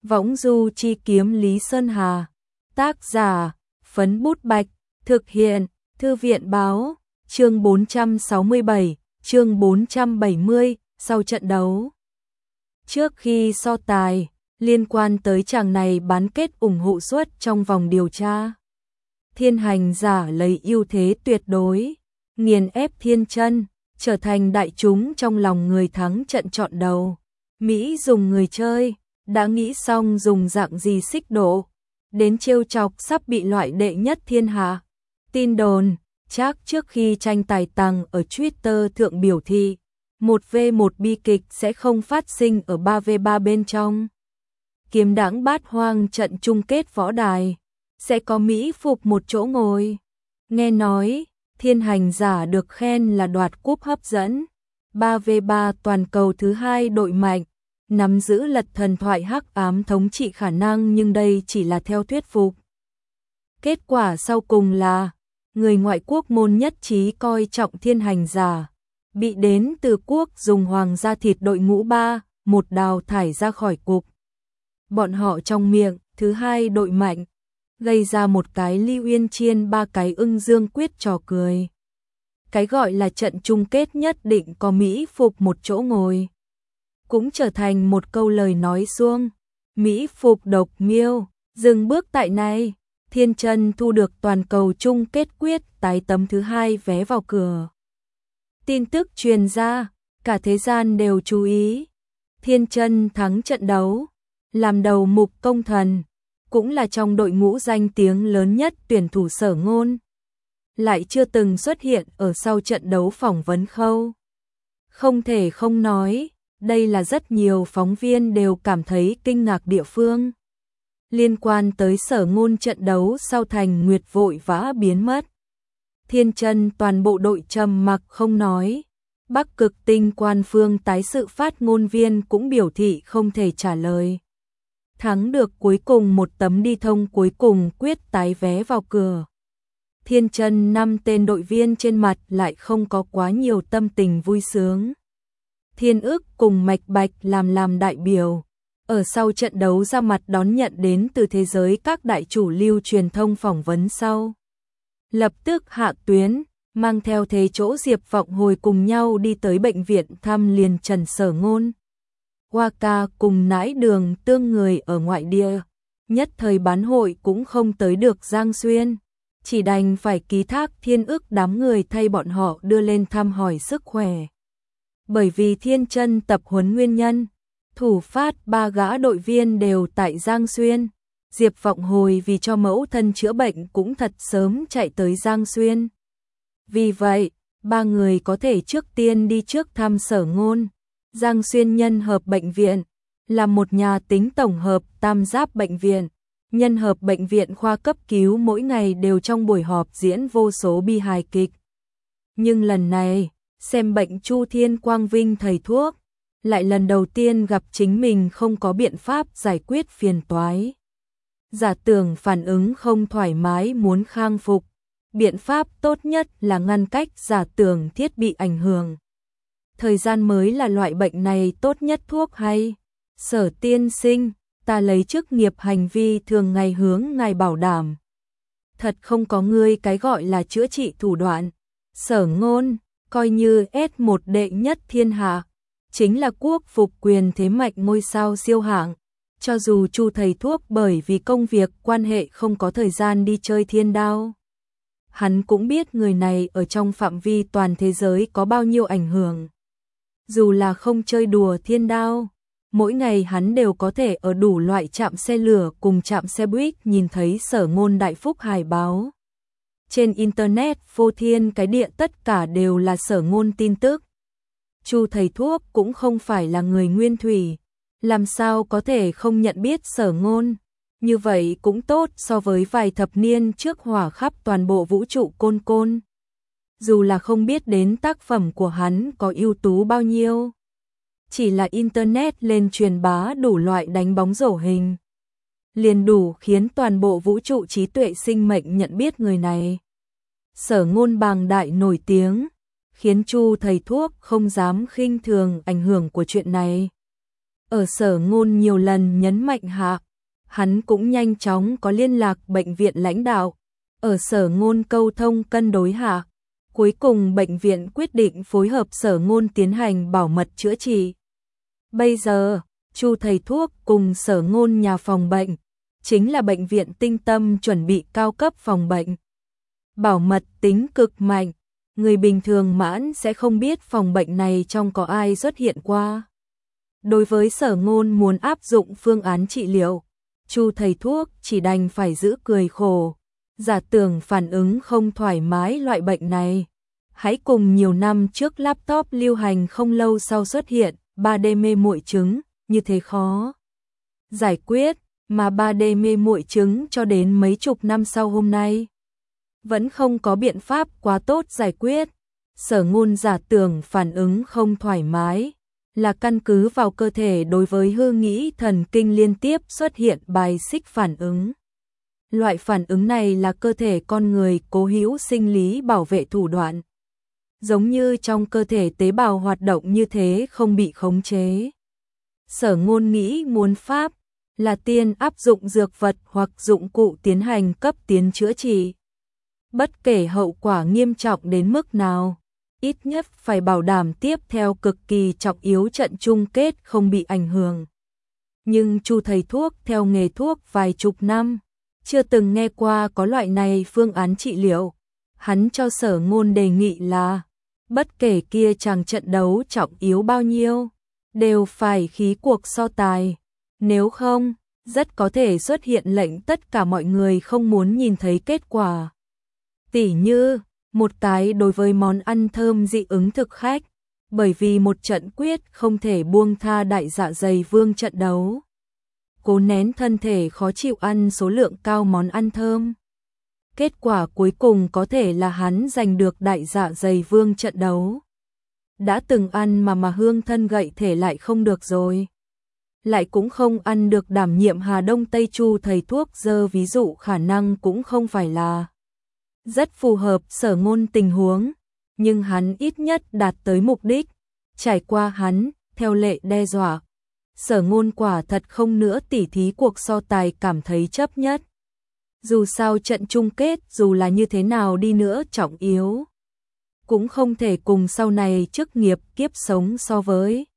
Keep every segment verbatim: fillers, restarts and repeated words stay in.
Võng du chi kiếm Lý Sơn Hà. Tác giả, Phấn Bút Bạch. Thực hiện, Thư viện Báo. Chương bốn trăm sáu mươi bảy, chương bốn trăm bảy mươi, sau trận đấu. Trước khi so tài, liên quan tới chàng này bán kết ủng hộ suất trong vòng điều tra. Thiên Hành Giả lấy ưu thế tuyệt đối, nghiền ép Thiên Chân, trở thành đại chúng trong lòng người thắng trận chọn đầu. Mỹ dùng người chơi, đã nghĩ xong dùng dạng gì xích độ, đến trêu chọc sắp bị loại đệ nhất thiên hạ. Tin đồn, chắc trước khi tranh tài tăng ở Twitter thượng biểu thị, một vs một bi kịch sẽ không phát sinh ở ba vs ba bên trong. Kiếm đãng bát hoang trận chung kết võ đài, sẽ có Mỹ phục một chỗ ngồi. Nghe nói, Thiên Hành Giả được khen là đoạt cúp hấp dẫn, ba vs ba toàn cầu thứ hai đội mạnh, nắm giữ lật thần thoại hắc ám thống trị khả năng, nhưng đây chỉ là theo thuyết phục. Kết quả sau cùng là, người ngoại quốc môn nhất trí coi trọng Thiên Hành Giả, bị đến từ quốc dùng hoàng gia thịt đội ngũ ba, một đào thải ra khỏi cục. Bọn họ trong miệng, thứ hai đội mạnh, gây ra một cái Lưu Uyên Chiên ba cái ưng dương quyết trò cười. Cái gọi là trận chung kết nhất định có Mỹ phục một chỗ ngồi, cũng trở thành một câu lời nói suông. Mỹ phục độc miêu, dừng bước tại này. Thiên Chân thu được toàn cầu chung kết quyết tái tấm thứ hai vé vào cửa. Tin tức truyền ra, cả thế gian đều chú ý. Thiên Chân thắng trận đấu, làm đầu mục công thần, cũng là trong đội ngũ danh tiếng lớn nhất tuyển thủ Sở Ngôn, lại chưa từng xuất hiện ở sau trận đấu phỏng vấn khâu. Không thể không nói, đây là rất nhiều phóng viên đều cảm thấy kinh ngạc địa phương. Liên quan tới Sở Ngôn trận đấu sau Thành Nguyệt vội vã biến mất. Thiên Chân toàn bộ đội trầm mặc không nói. Bắc Cực Tinh quan phương tái sự phát ngôn viên cũng biểu thị không thể trả lời. Thắng được cuối cùng một tấm đi thông cuối cùng quyết tái vé vào cửa. Thiên Chân năm tên đội viên trên mặt lại không có quá nhiều tâm tình vui sướng. Thiên Ức cùng Mạch Bạch làm làm đại biểu, ở sau trận đấu ra mặt đón nhận đến từ thế giới các đại chủ lưu truyền thông phỏng vấn sau. Lập tức hạ tuyến, mang theo thế chỗ Diệp Vọng Hồi cùng nhau đi tới bệnh viện thăm liền Trần Sở Ngôn. Hoa Ca cùng Nãi Đường Tương người ở ngoại địa, nhất thời bán hội cũng không tới được Giang Xuyên, chỉ đành phải ký thác Thiên Ức đám người thay bọn họ đưa lên thăm hỏi sức khỏe. Bởi vì Thiên Chân tập huấn nguyên nhân, thủ phát ba gã đội viên đều tại Giang Xuyên. Diệp Vọng Hồi vì cho mẫu thân chữa bệnh cũng thật sớm chạy tới Giang Xuyên. Vì vậy, ba người có thể trước tiên đi trước thăm Sở Ngôn. Giang Xuyên Nhân Hợp Bệnh viện là một nhà tính tổng hợp tam giáp bệnh viện. Nhân Hợp Bệnh viện khoa cấp cứu mỗi ngày đều trong buổi họp diễn vô số bi hài kịch. Nhưng lần này, xem bệnh Chu Thiên Quang Vinh thầy thuốc, lại lần đầu tiên gặp chính mình không có biện pháp giải quyết phiền toái. Giả tưởng phản ứng không thoải mái muốn khang phục, biện pháp tốt nhất là ngăn cách giả tưởng thiết bị ảnh hưởng. Thời gian mới là loại bệnh này tốt nhất thuốc hay. Sở tiên sinh, ta lấy chức nghiệp hành vi thường ngày hướng ngài bảo đảm. Thật không có ngươi cái gọi là chữa trị thủ đoạn. Sở Ngôn, coi như S một đệ nhất thiên hạ, chính là quốc phục quyền thế mạnh ngôi sao siêu hạng. Cho dù Chu thầy thuốc bởi vì công việc quan hệ không có thời gian đi chơi thiên đao, hắn cũng biết người này ở trong phạm vi toàn thế giới có bao nhiêu ảnh hưởng. Dù là không chơi đùa thiên đao, mỗi ngày hắn đều có thể ở đủ loại trạm xe lửa cùng trạm xe buýt nhìn thấy Sở Ngôn đại phúc hài báo. Trên internet phô thiên cái địa tất cả đều là Sở Ngôn tin tức. Chu thầy thuốc cũng không phải là người nguyên thủy, làm sao có thể không nhận biết Sở Ngôn. Như vậy cũng tốt so với vài thập niên trước hỏa khắp toàn bộ vũ trụ côn côn. Dù là không biết đến tác phẩm của hắn có ưu tú bao nhiêu, chỉ là internet lên truyền bá đủ loại đánh bóng rổ hình, liền đủ khiến toàn bộ vũ trụ trí tuệ sinh mệnh nhận biết người này. Sở Ngôn bàng đại nổi tiếng, khiến Chu thầy thuốc không dám khinh thường ảnh hưởng của chuyện này. Ở Sở Ngôn nhiều lần nhấn mạnh hạ, hắn cũng nhanh chóng có liên lạc bệnh viện lãnh đạo. Ở Sở Ngôn câu thông cân đối hạ, cuối cùng bệnh viện quyết định phối hợp Sở Ngôn tiến hành bảo mật chữa trị. Bây giờ, Chu thầy thuốc cùng Sở Ngôn nhà phòng bệnh, chính là bệnh viện Tinh Tâm chuẩn bị cao cấp phòng bệnh. Bảo mật tính cực mạnh, người bình thường mãn sẽ không biết phòng bệnh này trong có ai xuất hiện qua. Đối với Sở Ngôn muốn áp dụng phương án trị liệu, Chu thầy thuốc chỉ đành phải giữ cười khổ, giả tưởng phản ứng không thoải mái loại bệnh này. Hãy cùng nhiều năm trước laptop lưu hành không lâu sau xuất hiện ba D mê muội chứng, như thế khó giải quyết, mà ba D mê muội chứng cho đến mấy chục năm sau hôm nay vẫn không có biện pháp quá tốt giải quyết. Sở Ngôn giả tưởng phản ứng không thoải mái là căn cứ vào cơ thể đối với hư nghĩ thần kinh liên tiếp xuất hiện bài xích phản ứng. Loại phản ứng này là cơ thể con người cố hữu sinh lý bảo vệ thủ đoạn. Giống như trong cơ thể tế bào hoạt động như thế không bị khống chế. Sở Ngôn nghĩ muốn pháp là tiên áp dụng dược vật hoặc dụng cụ tiến hành cấp tiến chữa trị. Bất kể hậu quả nghiêm trọng đến mức nào, ít nhất phải bảo đảm tiếp theo cực kỳ trọng yếu trận chung kết không bị ảnh hưởng. Nhưng Chu thầy thuốc theo nghề thuốc vài chục năm, chưa từng nghe qua có loại này phương án trị liệu. Hắn cho Sở Ngôn đề nghị là, bất kể kia chàng trận đấu trọng yếu bao nhiêu, đều phải khí cuộc so tài. Nếu không, rất có thể xuất hiện lệnh tất cả mọi người không muốn nhìn thấy kết quả. Tỉ như, một cái đối với món ăn thơm dị ứng thực khách, bởi vì một trận quyết không thể buông tha đại dạ dày vương trận đấu. Cố nén thân thể khó chịu ăn số lượng cao món ăn thơm. Kết quả cuối cùng có thể là hắn giành được đại dạ dày vương trận đấu. Đã từng ăn mà mà hương thân gậy thể lại không được rồi. Lại cũng không ăn được đảm nhiệm Hà Đông Tây Chu thầy thuốc dơ ví dụ khả năng cũng không phải là rất phù hợp Sở Ngôn tình huống, nhưng hắn ít nhất đạt tới mục đích. Trải qua hắn, theo lệ đe dọa, Sở Ngôn quả thật không nữa tỉ thí cuộc so tài cảm thấy chấp nhất. Dù sao trận chung kết dù là như thế nào đi nữa trọng yếu, cũng không thể cùng sau này chức nghiệp kiếp sống so với.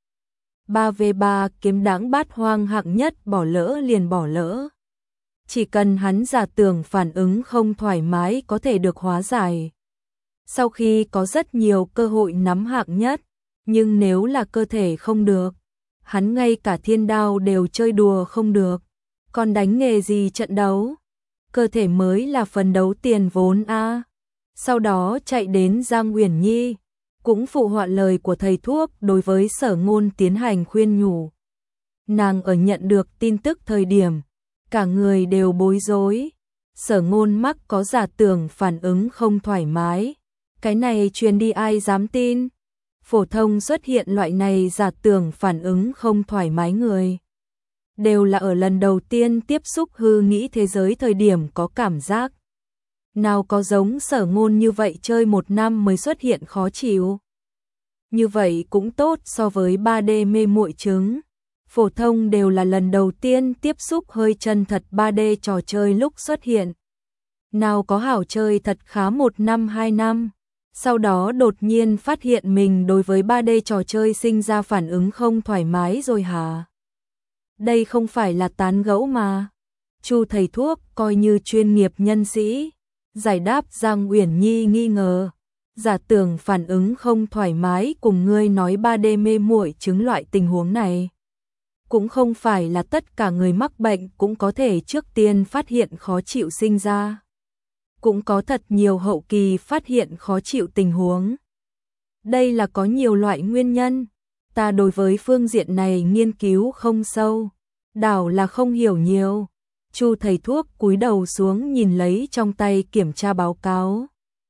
ba vs ba kiếm đãng bát hoang hạng nhất bỏ lỡ liền bỏ lỡ. Chỉ cần hắn giả tưởng phản ứng không thoải mái có thể được hóa giải. Sau khi có rất nhiều cơ hội nắm hạng nhất, nhưng nếu là cơ thể không được, hắn ngay cả thiên đao đều chơi đùa không được. Còn đánh nghề gì trận đấu? Cơ thể mới là phần đấu tiền vốn a. À. Sau đó chạy đến Giang Uyển Nhi, cũng phụ họa lời của thầy thuốc đối với Sở Ngôn tiến hành khuyên nhủ. Nàng ở nhận được tin tức thời điểm, cả người đều bối rối. Sở Ngôn mắc có giả tưởng phản ứng không thoải mái. Cái này truyền đi ai dám tin? Phổ thông xuất hiện loại này giả tưởng phản ứng không thoải mái người, đều là ở lần đầu tiên tiếp xúc hư nghĩ thế giới thời điểm có cảm giác. Nào có giống Sở Ngôn như vậy chơi một năm mới xuất hiện khó chịu. Như vậy cũng tốt so với ba D mê muội chứng. Phổ thông đều là lần đầu tiên tiếp xúc hơi chân thật ba D trò chơi lúc xuất hiện. Nào có hảo chơi thật khá một năm hai năm, sau đó đột nhiên phát hiện mình đối với ba D trò chơi sinh ra phản ứng không thoải mái rồi hả? Đây không phải là tán gẫu mà. Chu thầy thuốc coi như chuyên nghiệp nhân sĩ, giải đáp Giang Uyển Nhi nghi ngờ. Giả tưởng phản ứng không thoải mái cùng ngươi nói ba D mê muội chứng loại tình huống này. Cũng không phải là tất cả người mắc bệnh cũng có thể trước tiên phát hiện khó chịu sinh ra. Cũng có thật nhiều hậu kỳ phát hiện khó chịu tình huống. Đây là có nhiều loại nguyên nhân. Ta đối với phương diện này nghiên cứu không sâu, đảo là không hiểu nhiều. Chu thầy thuốc cúi đầu xuống nhìn lấy trong tay kiểm tra báo cáo.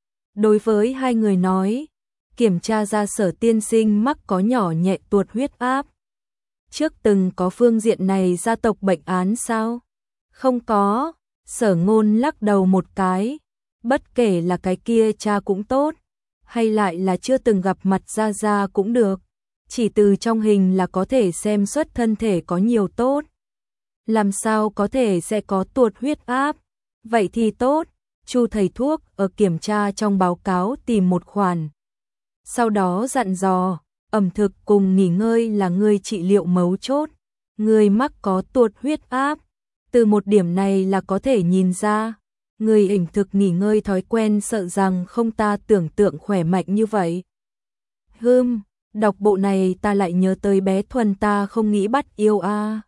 Đối với hai người nói, kiểm tra ra Sở tiên sinh mắc có nhỏ nhẹ tuột huyết áp. Trước từng có phương diện này gia tộc bệnh án sao? Không có. Sở Ngôn lắc đầu một cái. Bất kể là cái kia cha cũng tốt, hay lại là chưa từng gặp mặt ra ra cũng được. chỉ từ trong hình là có thể xem xuất thân thể có nhiều tốt. Làm sao có thể sẽ có tuột huyết áp? Vậy thì tốt, Chu thầy thuốc ở kiểm tra trong báo cáo tìm một khoản. Sau đó dặn dò, ẩm thực cùng nghỉ ngơi là người trị liệu mấu chốt. Người mắc có tuột huyết áp, từ một điểm này là có thể nhìn ra. Người ẩm thực nghỉ ngơi thói quen sợ rằng không ta tưởng tượng khỏe mạnh như vậy. Hừm, đọc bộ này ta lại nhớ tới bé Thuần ta không nghĩ bắt yêu a. À.